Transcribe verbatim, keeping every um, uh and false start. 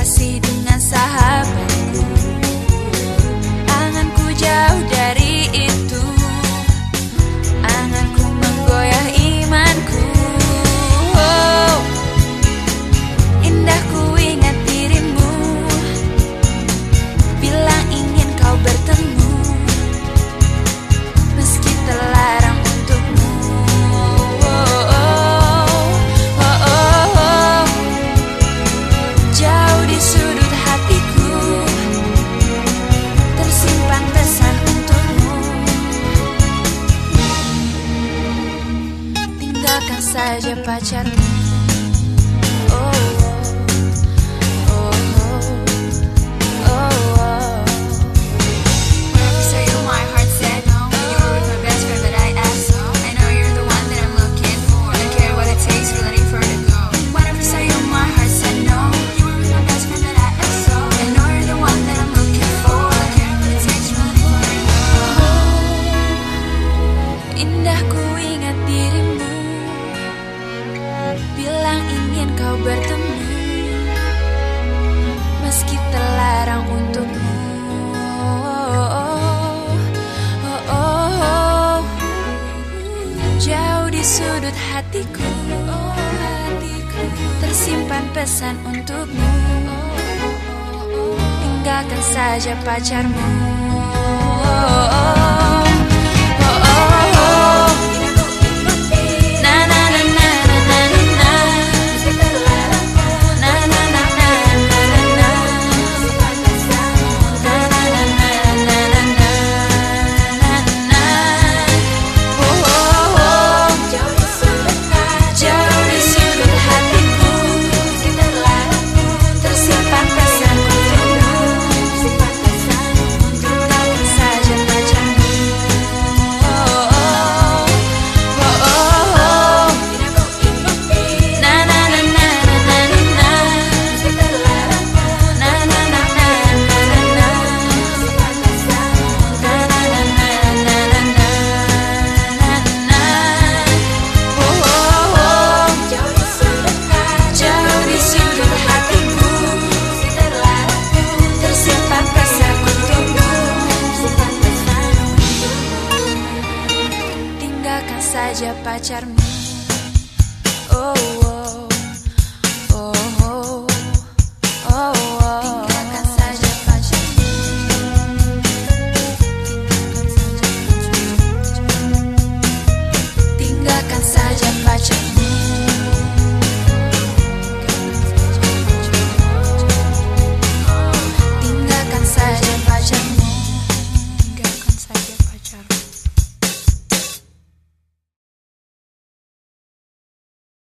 kasih dengan sahabatku. Anganku jauh dari itu, anganku menggoyah imanku. Oh, indah ku ingat dirimu, bilang ingin kau bertemu, meski terlarang untukmu. Oh, oh, oh, oh, oh. Jauh di sudut hatiku tersimpan pesan untukmu. Tinggalkan saja pacarmu. Oh, oh, oh, oh, oh. Whenever you say you, my heart said no. You were with my best friend, but I asked so. I know you're the one that I'm looking for. Don't care what it takes, we're letting further go. Whenever you say you, my heart said no. You were with my best friend, but I asked so. I know you're the one that I'm looking for. Don't care what it takes, we're letting further go. Indah ku ingat dirimu, bilang ingin kau bertemu, meski terlarang untukmu. Oh, oh, oh, oh. Jauh di sudut hatiku, tersimpan pesan untukmu. Tinggalkan saja pacarmu. Oh, oh, oh. Saja pacarmu.